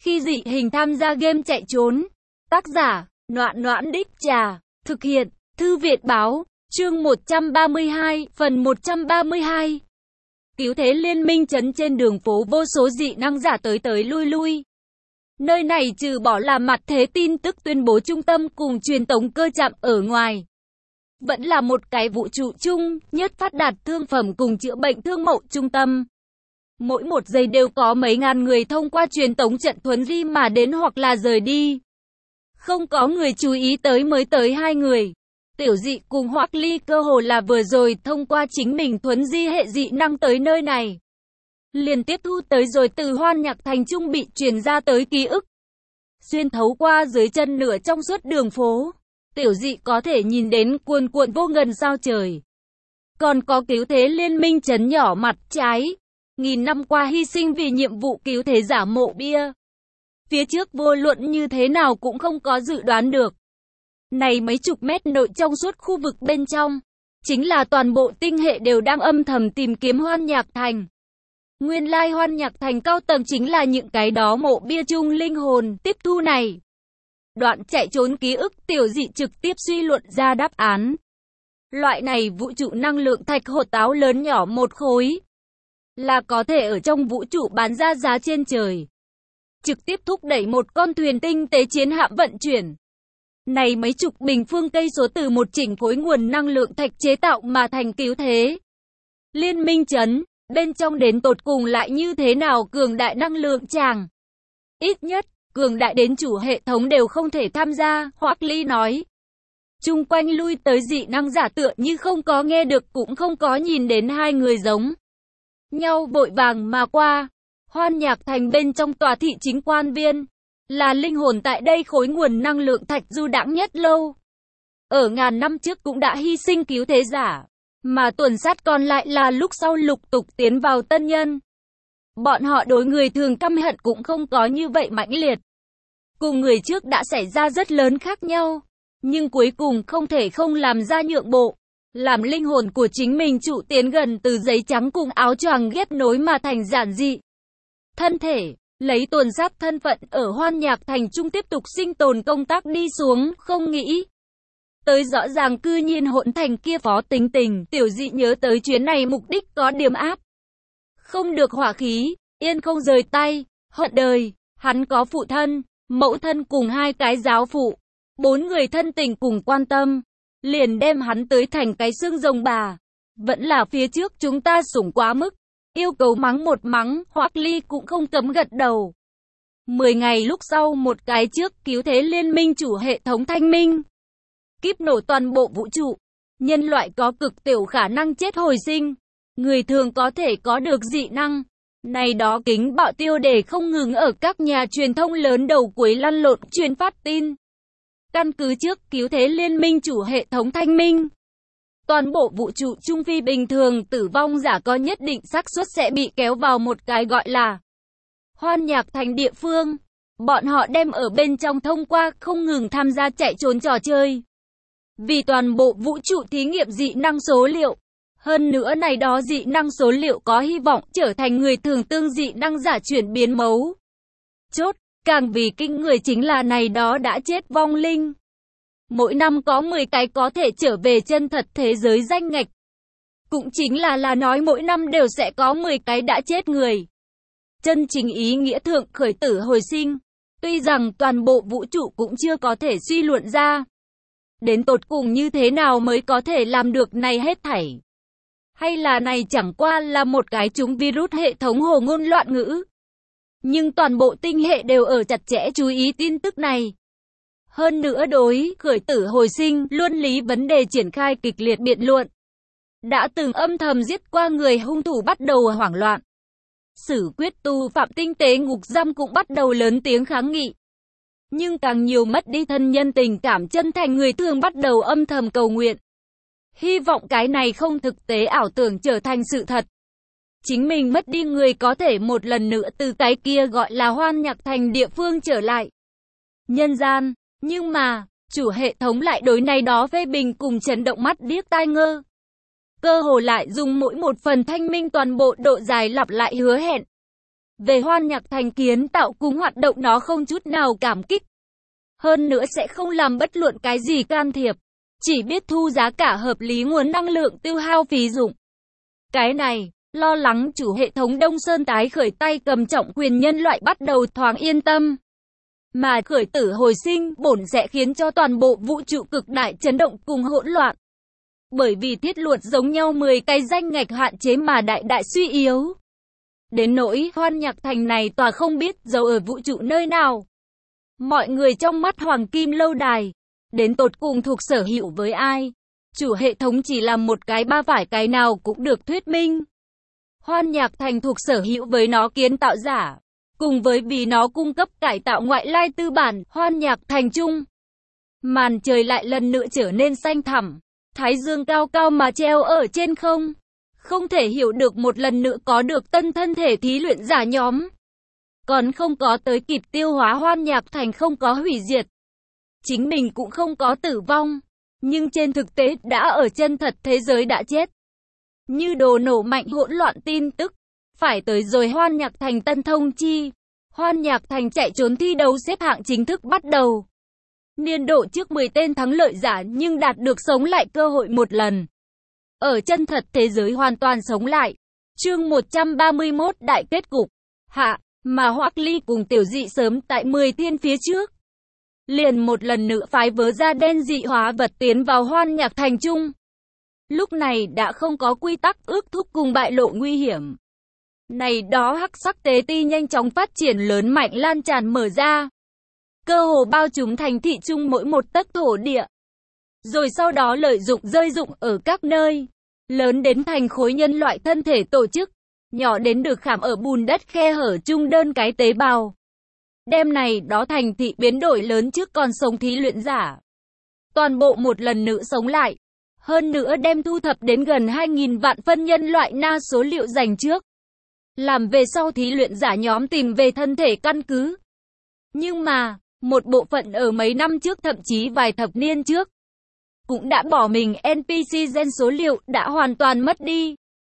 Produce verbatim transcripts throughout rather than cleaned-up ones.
Khi dị hình tham gia game chạy trốn. Tác giả, Noãn Noãn Đích Trà. Thực hiện, Thư Viện Báo. Chương một trăm ba mươi hai, phần một trăm ba mươi hai. Cứu thế liên minh trấn trên đường phố vô số dị năng giả tới tới lui lui. Nơi này trừ bỏ là mặt thế tin tức tuyên bố trung tâm cùng truyền tống cơ chạm ở ngoài. Vẫn là một cái vũ trụ chung, nhất phát đạt thương phẩm cùng chữa bệnh thương mậu trung tâm. Mỗi một giây đều có mấy ngàn người thông qua truyền tống trận thuấn di mà đến hoặc là rời đi. Không có người chú ý tới mới tới hai người. Tiểu dị cùng Hoắc Ly cơ hồ là vừa rồi thông qua chính mình thuấn di hệ dị năng tới nơi này. Liền tiếp thu tới rồi từ Hoan Nhạc Thành trung bị truyền ra tới ký ức. Xuyên thấu qua dưới chân nửa trong suốt đường phố. Tiểu dị có thể nhìn đến cuồn cuộn vô ngần sao trời. Còn có cứu thế liên minh trấn nhỏ mặt trái. Nghìn năm qua hy sinh vì nhiệm vụ cứu thế giả mộ bia. Phía trước vô luận như thế nào cũng không có dự đoán được. Này mấy chục mét nội trong suốt khu vực bên trong. Chính là toàn bộ tinh hệ đều đang âm thầm tìm kiếm Hoan Nhạc Thành. Nguyên lai Hoan Nhạc Thành cao tầng chính là những cái đó mộ bia chung linh hồn tiếp thu này. Đoạn chạy trốn ký ức tiểu dị trực tiếp suy luận ra đáp án. Loại này vũ trụ năng lượng thạch hột táo lớn nhỏ một khối. Là có thể ở trong vũ trụ bán ra giá trên trời. Trực tiếp thúc đẩy một con thuyền tinh tế chiến hạm vận chuyển. Này mấy chục bình phương cây số từ một chỉnh khối nguồn năng lượng thạch chế tạo mà thành cứu thế. Liên minh trấn, bên trong đến tột cùng lại như thế nào cường đại năng lượng chàng. Ít nhất, cường đại đến chủ hệ thống đều không thể tham gia, Hoắc Ly nói. Chung quanh lui tới dị năng giả tựa như không có nghe được cũng không có nhìn đến hai người giống nhau vội vàng mà qua. Hoan Nhạc Thành bên trong tòa thị chính quan viên, là linh hồn tại đây khối nguồn năng lượng thạch du đãng nhất lâu. Ở ngàn năm trước cũng đã hy sinh cứu thế giả, mà tuần sát còn lại là lúc sau lục tục tiến vào tân nhân. Bọn họ đối người thường căm hận cũng không có như vậy mãnh liệt. Cùng người trước đã xảy ra rất lớn khác nhau, nhưng cuối cùng không thể không làm ra nhượng bộ. Làm linh hồn của chính mình trụ tiến gần từ giấy trắng cùng áo choàng ghép nối mà thành giản dị. Thân thể, lấy tuần sát thân phận ở Hoan Nhạc Thành trung tiếp tục sinh tồn công tác đi xuống, không nghĩ. Tới rõ ràng cư nhiên hỗn thành kia phó tính tình, tiểu dị nhớ tới chuyến này mục đích có điểm áp. Không được hỏa khí, yên không rời tay, hận đời, hắn có phụ thân, mẫu thân cùng hai cái giáo phụ, bốn người thân tình cùng quan tâm. Liền đem hắn tới thành cái xương rồng bà. Vẫn là phía trước chúng ta sủng quá mức. Yêu cầu mắng một mắng, Hoắc Ly cũng không cấm gật đầu. Mười ngày lúc sau một cái trước cứu thế liên minh chủ hệ thống thanh minh. Kíp nổ toàn bộ vũ trụ. Nhân loại có cực tiểu khả năng chết hồi sinh. Người thường có thể có được dị năng. Này đó kính bạo tiêu đề không ngừng ở các nhà truyền thông lớn đầu cuối lăn lộn truyền phát tin. Căn cứ trước cứu thế liên minh chủ hệ thống thanh minh. Toàn bộ vũ trụ trung phi bình thường tử vong giả có nhất định xác suất sẽ bị kéo vào một cái gọi là Hoan Nhạc Thành địa phương. Bọn họ đem ở bên trong thông qua không ngừng tham gia chạy trốn trò chơi. Vì toàn bộ vũ trụ thí nghiệm dị năng số liệu. Hơn nữa này đó dị năng số liệu có hy vọng trở thành người thường tương dị năng giả chuyển biến mấu chốt. Càng vì kinh người chính là này đó đã chết vong linh. Mỗi năm có mười cái có thể trở về chân thật thế giới danh ngạch. Cũng chính là là nói mỗi năm đều sẽ có mười cái đã chết người. Chân chính ý nghĩa thượng khởi tử hồi sinh. Tuy rằng toàn bộ vũ trụ cũng chưa có thể suy luận ra. Đến tột cùng như thế nào mới có thể làm được này hết thảy. Hay là này chẳng qua là một cái trúng virus hệ thống hồ ngôn loạn ngữ. Nhưng toàn bộ tinh hệ đều ở chặt chẽ chú ý tin tức này. Hơn nữa đối khởi tử hồi sinh, luân lý vấn đề triển khai kịch liệt biện luận. Đã từng âm thầm giết qua người hung thủ bắt đầu hoảng loạn. Xử quyết tù phạm tinh tế ngục giam cũng bắt đầu lớn tiếng kháng nghị. Nhưng càng nhiều mất đi thân nhân tình cảm chân thành người thường bắt đầu âm thầm cầu nguyện. Hy vọng cái này không thực tế ảo tưởng trở thành sự thật. Chính mình mất đi người có thể một lần nữa từ cái kia gọi là Hoan Nhạc Thành địa phương trở lại nhân gian. Nhưng mà, chủ hệ thống lại đối này đó phê bình cùng chấn động mắt điếc tai ngơ. Cơ hồ lại dùng mỗi một phần thanh minh toàn bộ độ dài lặp lại hứa hẹn. Về Hoan Nhạc Thành kiến tạo cung hoạt động nó không chút nào cảm kích. Hơn nữa sẽ không làm bất luận cái gì can thiệp. Chỉ biết thu giá cả hợp lý nguồn năng lượng tiêu hao phí dụng. Cái này, lo lắng chủ hệ thống Đông Sơn tái khởi tay cầm trọng quyền nhân loại bắt đầu thoáng yên tâm. Mà khởi tử hồi sinh bổn sẽ khiến cho toàn bộ vũ trụ cực đại chấn động cùng hỗn loạn. Bởi vì thiết luật giống nhau mười cái danh ngạch hạn chế mà đại đại suy yếu. Đến nỗi Hoan Nhạc Thành này tòa không biết giấu ở vũ trụ nơi nào. Mọi người trong mắt Hoàng Kim Lâu Đài, đến tột cùng thuộc sở hữu với ai? Chủ hệ thống chỉ làm một cái ba phải cái nào cũng được thuyết minh. Hoan Nhạc Thành thuộc sở hữu với nó kiến tạo giả, cùng với vì nó cung cấp cải tạo ngoại lai tư bản, Hoan Nhạc Thành chung. Màn trời lại lần nữa trở nên xanh thẳm, thái dương cao cao mà treo ở trên không. Không thể hiểu được một lần nữa có được tân thân thể thí luyện giả nhóm. Còn không có tới kịp tiêu hóa Hoan Nhạc Thành không có hủy diệt. Chính mình cũng không có tử vong. Nhưng trên thực tế đã ở chân thật thế giới đã chết. Như đồ nổ mạnh hỗn loạn tin tức. Phải tới rồi Hoan Nhạc Thành tân thông chi. Hoan Nhạc Thành chạy trốn thi đấu xếp hạng chính thức bắt đầu. Niên độ trước mười tên thắng lợi giả nhưng đạt được sống lại cơ hội một lần. Ở chân thật thế giới hoàn toàn sống lại. Chương một trăm ba mươi mốt đại kết cục. Hạ, mà Hoắc Ly cùng Tiểu Dị sớm tại mười thiên phía trước. Liền một lần nữa phái vớ da đen dị hóa vật tiến vào Hoan Nhạc Thành chung. Lúc này đã không có quy tắc ước thúc cùng bại lộ nguy hiểm. Này đó hắc sắc tế ti nhanh chóng phát triển lớn mạnh lan tràn mở ra. Cơ hồ bao trùm thành thị chung mỗi một tấc thổ địa. Rồi sau đó lợi dụng rơi dụng ở các nơi. Lớn đến thành khối nhân loại thân thể tổ chức. Nhỏ đến được khảm ở bùn đất khe hở chung đơn cái tế bào. Đêm này đó thành thị biến đổi lớn trước còn sống thí luyện giả. Toàn bộ một lần nữa sống lại. Hơn nữa đem thu thập đến gần hai nghìn vạn phân nhân loại na số liệu dành trước. Làm về sau thí luyện giả nhóm tìm về thân thể căn cứ. Nhưng mà, một bộ phận ở mấy năm trước thậm chí vài thập niên trước. Cũng đã bỏ mình en pê xê gen số liệu đã hoàn toàn mất đi.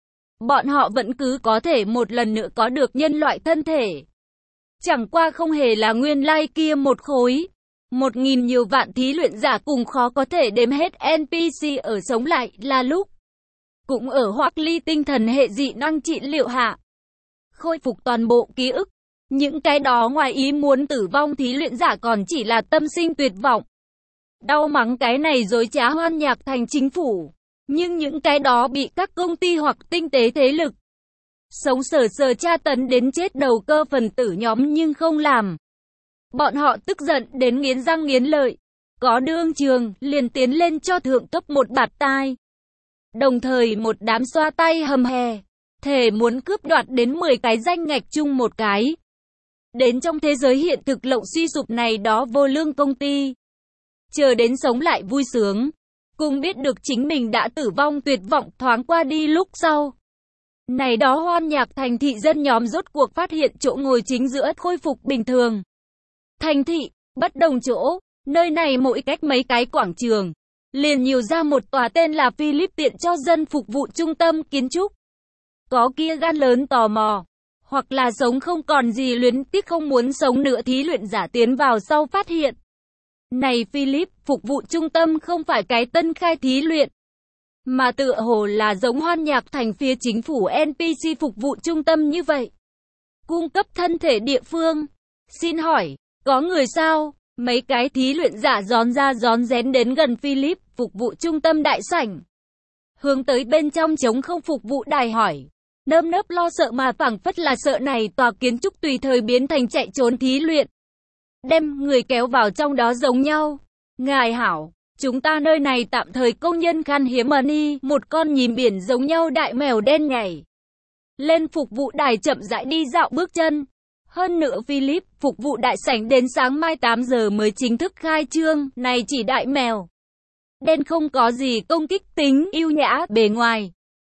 Bọn họ vẫn cứ có thể một lần nữa có được nhân loại thân thể. Chẳng qua không hề là nguyên lai kia một khối. Một nghìn nhiều vạn thí luyện giả cùng khó có thể đếm hết en pê xê ở sống lại là lúc. Cũng ở Hoắc Ly tinh thần hệ dị năng trị liệu hạ. Khôi phục toàn bộ ký ức. Những cái đó ngoài ý muốn tử vong thí luyện giả còn chỉ là tâm sinh tuyệt vọng. Đau mắng cái này dối trá Hoan Nhạc Thành chính phủ. Nhưng những cái đó bị các công ty hoặc tinh tế thế lực sống sờ sờ tra tấn đến chết đầu cơ phần tử nhóm nhưng không làm. Bọn họ tức giận đến nghiến răng nghiến lợi. Có đương trường, liền tiến lên cho thượng cấp một bạt tai. Đồng thời một đám xoa tay hầm hè. Thề muốn cướp đoạt đến mười cái danh ngạch chung một cái. Đến trong thế giới hiện thực lộng suy sụp này đó vô lương công ty. Chờ đến sống lại vui sướng. Cùng biết được chính mình đã tử vong tuyệt vọng thoáng qua đi lúc sau. Này đó Hoan Nhạc Thành thị dân nhóm rốt cuộc phát hiện chỗ ngồi chính giữa khôi phục bình thường. Thành thị, bất đồng chỗ, nơi này mỗi cách mấy cái quảng trường. Liền nhiều ra một tòa tên là Philip tiện cho dân phục vụ trung tâm kiến trúc. Có kia gan lớn tò mò. Hoặc là sống không còn gì luyến tiếc không muốn sống nữa thí luyện giả tiến vào sau phát hiện. Này Philip, phục vụ trung tâm không phải cái tân khai thí luyện. Mà tựa hồ là giống Hoan Nhạc Thành phía chính phủ en pê xê phục vụ trung tâm như vậy. Cung cấp thân thể địa phương. Xin hỏi, có người sao? Mấy cái thí luyện giả gión ra gión rén đến gần Philip, phục vụ trung tâm đại sảnh. Hướng tới bên trong trống không phục vụ đài hỏi. Nơm nớp lo sợ mà phảng phất là sợ này tòa kiến trúc tùy thời biến thành chạy trốn thí luyện. Đem người kéo vào trong đó giống nhau. Ngài hảo, chúng ta nơi này tạm thời công nhân khan hiếm money, một con nhím biển giống nhau đại mèo đen nhảy. Lên phục vụ đài chậm rãi đi dạo bước chân. Hơn nữa Philip, phục vụ đại sảnh đến sáng mai tám giờ mới chính thức khai trương, này chỉ đại mèo. Đen không có gì công kích tính, yêu nhã, bề ngoài.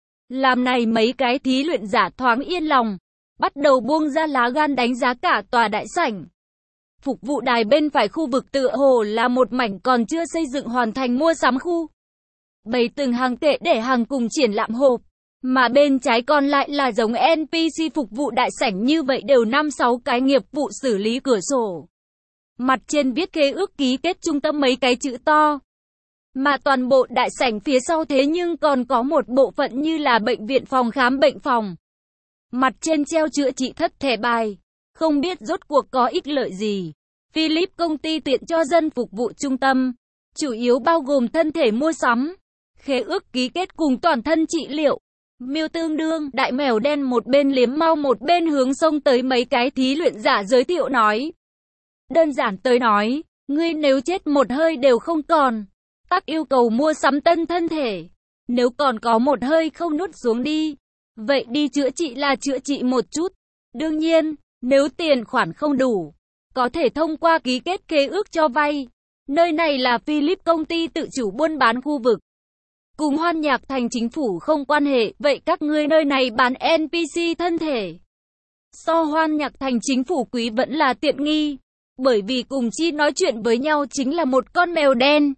Làm này mấy cái thí luyện giả thoáng yên lòng. Bắt đầu buông ra lá gan đánh giá cả tòa đại sảnh. Phục vụ đài bên phải khu vực tựa hồ là một mảnh còn chưa xây dựng hoàn thành mua sắm khu. Bày từng hàng tệ để hàng cùng triển lãm hộp. Mà bên trái còn lại là giống en pê xê phục vụ đại sảnh như vậy đều năm sáu cái nghiệp vụ xử lý cửa sổ. Mặt trên viết khế ước ký kết trung tâm mấy cái chữ to. Mà toàn bộ đại sảnh phía sau thế nhưng còn có một bộ phận như là bệnh viện phòng khám bệnh phòng. Mặt trên treo chữa trị thất thẻ bài. Không biết rốt cuộc có ích lợi gì. Philip công ty tiện cho dân phục vụ trung tâm. Chủ yếu bao gồm thân thể mua sắm. Khế ước ký kết cùng toàn thân trị liệu. Miêu tương đương, đại mèo đen một bên liếm mau một bên hướng xông tới mấy cái thí luyện giả giới thiệu nói. Đơn giản tới nói, ngươi nếu chết một hơi đều không còn. Tắc yêu cầu mua sắm tân thân thể. Nếu còn có một hơi không nuốt xuống đi. Vậy đi chữa trị là chữa trị một chút. Đương nhiên, nếu tiền khoản không đủ, có thể thông qua ký kết khế ước cho vay. Nơi này là Philip công ty tự chủ buôn bán khu vực. Cùng Hoan Nhạc Thành chính phủ không quan hệ, vậy các ngươi nơi này bán en pê xê thân thể. So Hoan Nhạc Thành chính phủ quý vẫn là tiện nghi. Bởi vì cùng chi nói chuyện với nhau chính là một con mèo đen.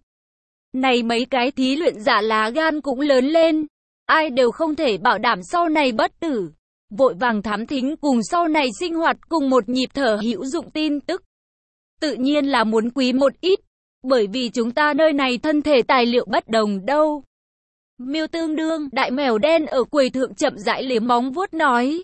Này mấy cái thí luyện giả lá gan cũng lớn lên. Ai đều không thể bảo đảm sau này bất tử. Vội vàng thám thính cùng sau này sinh hoạt cùng một nhịp thở hữu dụng tin tức. Tự nhiên là muốn quý một ít. Bởi vì chúng ta nơi này thân thể tài liệu bất đồng đâu. Miêu tương đương, đại mèo đen ở quầy thượng chậm rãi liếm móng vuốt nói.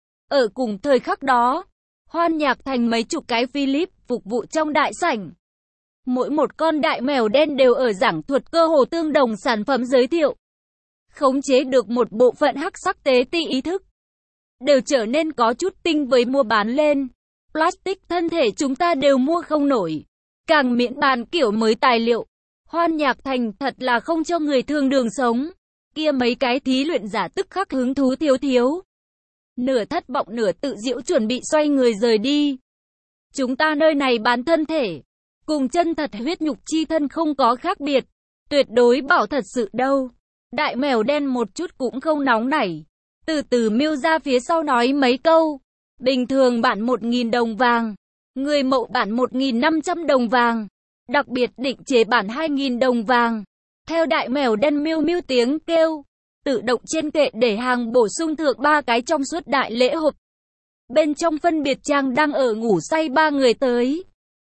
Ở cùng thời khắc đó, Hoan Nhạc Thành mấy chục cái Philip phục vụ trong đại sảnh. Mỗi một con đại mèo đen đều ở giảng thuật cơ hồ tương đồng sản phẩm giới thiệu. Khống chế được một bộ phận hắc sắc tế ti ý thức. Đều trở nên có chút tinh với mua bán lên. Plastic thân thể chúng ta đều mua không nổi. Càng miễn bàn kiểu mới tài liệu. Hoan Nhạc Thành thật là không cho người thường đường sống. Kia mấy cái thí luyện giả tức khắc hứng thú thiếu thiếu. Nửa thất vọng nửa tự giễu chuẩn bị xoay người rời đi. Chúng ta nơi này bán thân thể. Cùng chân thật huyết nhục chi thân không có khác biệt. Tuyệt đối bảo thật sự đâu. Đại mèo đen một chút cũng không nóng nảy. Từ từ miêu ra phía sau nói mấy câu. Bình thường bản một nghìn đồng vàng. Người mẫu bản một nghìn năm trăm đồng vàng. Đặc biệt định chế bản hai nghìn đồng vàng. Theo đại mèo đen miêu miêu tiếng kêu. Tự động trên kệ để hàng bổ sung thượng ba cái trong suốt đại lễ hộp. Bên trong phân biệt trang đang ở ngủ say ba người tới.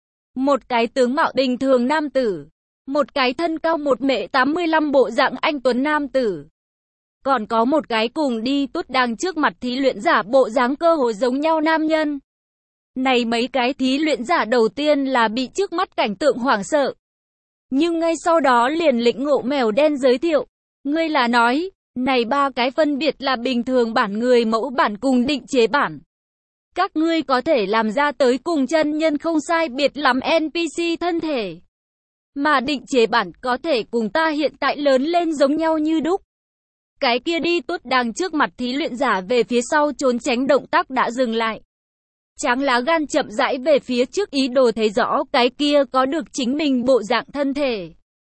Một cái tướng mạo bình thường nam tử. Một cái thân cao một mét tám mươi lăm bộ dạng anh tuấn nam tử. Còn có một cái cùng đi tốt đang trước mặt thí luyện giả bộ dáng cơ hồ giống nhau nam nhân. Này mấy cái thí luyện giả đầu tiên là bị trước mắt cảnh tượng hoảng sợ. Nhưng ngay sau đó liền lĩnh ngộ mèo đen giới thiệu. Ngươi là nói, này ba cái phân biệt là bình thường bản người mẫu bản cùng định chế bản. Các ngươi có thể làm ra tới cùng chân nhân không sai biệt lắm en pê xê thân thể. Mà định chế bản có thể cùng ta hiện tại lớn lên giống nhau như đúc. Cái kia đi tốt đang trước mặt thí luyện giả về phía sau trốn tránh động tác đã dừng lại. Tráng lá gan chậm rãi về phía trước ý đồ thấy rõ cái kia có được chính mình bộ dạng thân thể.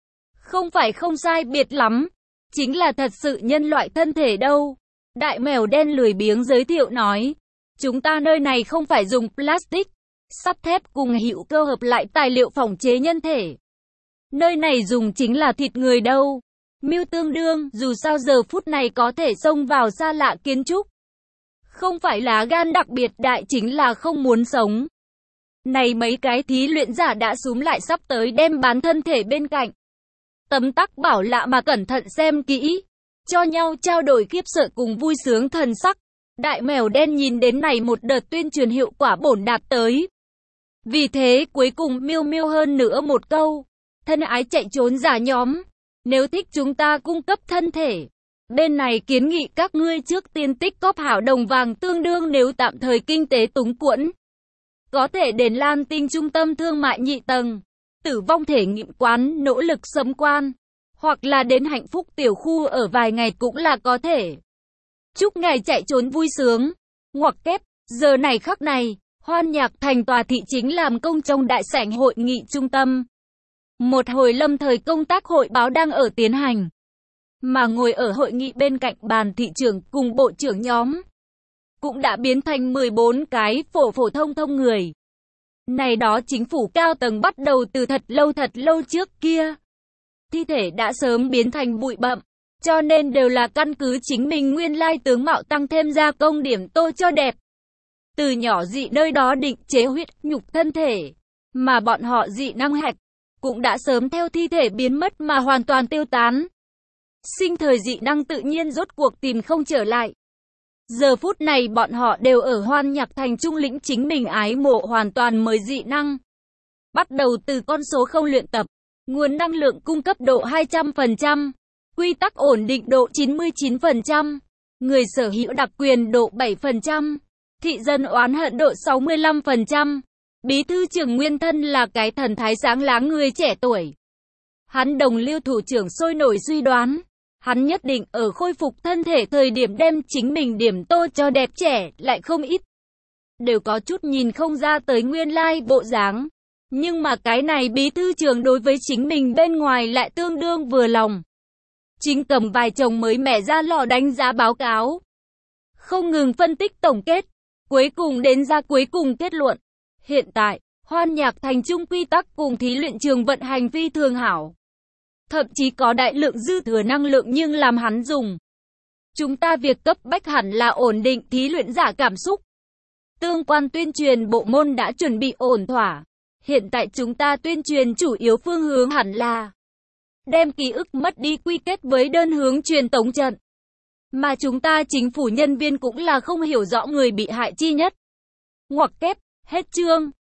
Không phải không sai biệt lắm. Chính là thật sự nhân loại thân thể đâu. Đại mèo đen lười biếng giới thiệu nói. Chúng ta nơi này không phải dùng plastic, sắt thép cùng hữu cơ hợp lại tài liệu phỏng chế nhân thể. Nơi này dùng chính là thịt người đâu. Miêu tương đương, dù sao giờ phút này có thể xông vào xa lạ kiến trúc. Không phải lá gan đặc biệt đại chính là không muốn sống. Này mấy cái thí luyện giả đã xúm lại sắp tới đem bán thân thể bên cạnh. Tấm tắc bảo lạ mà cẩn thận xem kỹ. Cho nhau trao đổi khiếp sợ cùng vui sướng thần sắc. Đại mèo đen nhìn đến này một đợt tuyên truyền hiệu quả bổn đạt tới. Vì thế cuối cùng miêu miêu hơn nữa một câu. Thân ái chạy trốn giả nhóm. Nếu thích chúng ta cung cấp thân thể. Bên này kiến nghị các ngươi trước tiên tích cóp hảo đồng vàng tương đương nếu tạm thời kinh tế túng quẫn. Có thể đến Lan Tinh trung tâm thương mại nhị tầng. Tử vong thể nghiệm quán nỗ lực sấm quan. Hoặc là đến hạnh phúc tiểu khu ở vài ngày cũng là có thể. Chúc ngài chạy trốn vui sướng. Ngoặc kép, giờ này khắc này, Hoan Nhạc Thành tòa thị chính làm công trong đại sảnh hội nghị trung tâm. Một hồi lâm thời công tác hội báo đang ở tiến hành. Mà ngồi ở hội nghị bên cạnh bàn thị trưởng cùng bộ trưởng nhóm. Cũng đã biến thành mười bốn cái phổ phổ thông thông người. Này đó chính phủ cao tầng bắt đầu từ thật lâu thật lâu trước kia. Thi thể đã sớm biến thành bụi bặm. cho nên đều là căn cứ chính mình nguyên lai tướng mạo tăng thêm gia công điểm tô cho đẹp. Từ nhỏ dị nơi đó định chế huyết nhục thân thể, mà bọn họ dị năng hạch cũng đã sớm theo thi thể biến mất mà hoàn toàn tiêu tán. Sinh thời dị năng tự nhiên rốt cuộc tìm không trở lại. Giờ phút này bọn họ đều ở Hoan Nhạc Thành trung lĩnh chính mình ái mộ hoàn toàn mới dị năng. Bắt đầu từ con số không luyện tập, nguồn năng lượng cung cấp độ hai trăm phần trăm, quy tắc ổn định độ chín mươi chín phần trăm, người sở hữu đặc quyền độ bảy phần trăm, thị dân oán hận độ sáu mươi lăm phần trăm. Bí thư trưởng nguyên thân là cái thần thái sáng láng người trẻ tuổi. Hắn đồng lưu thủ trưởng sôi nổi suy đoán, hắn nhất định ở khôi phục thân thể thời điểm đem chính mình điểm tô cho đẹp trẻ, lại không ít. Đều có chút nhìn không ra tới nguyên lai bộ dáng. Nhưng mà cái này bí thư trưởng đối với chính mình bên ngoài lại tương đương vừa lòng. Chính cầm vài chồng mới mẻ ra lò đánh giá báo cáo. Không ngừng phân tích tổng kết, cuối cùng đến ra cuối cùng kết luận. Hiện tại, Hoan Nhạc Thành trung quy tắc cùng thí luyện trường vận hành phi thường hảo. Thậm chí có đại lượng dư thừa năng lượng nhưng làm hắn dùng. Chúng ta việc cấp bách hẳn là ổn định thí luyện giả cảm xúc. Tương quan tuyên truyền bộ môn đã chuẩn bị ổn thỏa. Hiện tại chúng ta tuyên truyền chủ yếu phương hướng hẳn là đem ký ức mất đi quy kết với đơn hướng truyền tống trận. Mà chúng ta chính phủ nhân viên cũng là không hiểu rõ người bị hại chi nhất. Ngoặc kép, hết chương.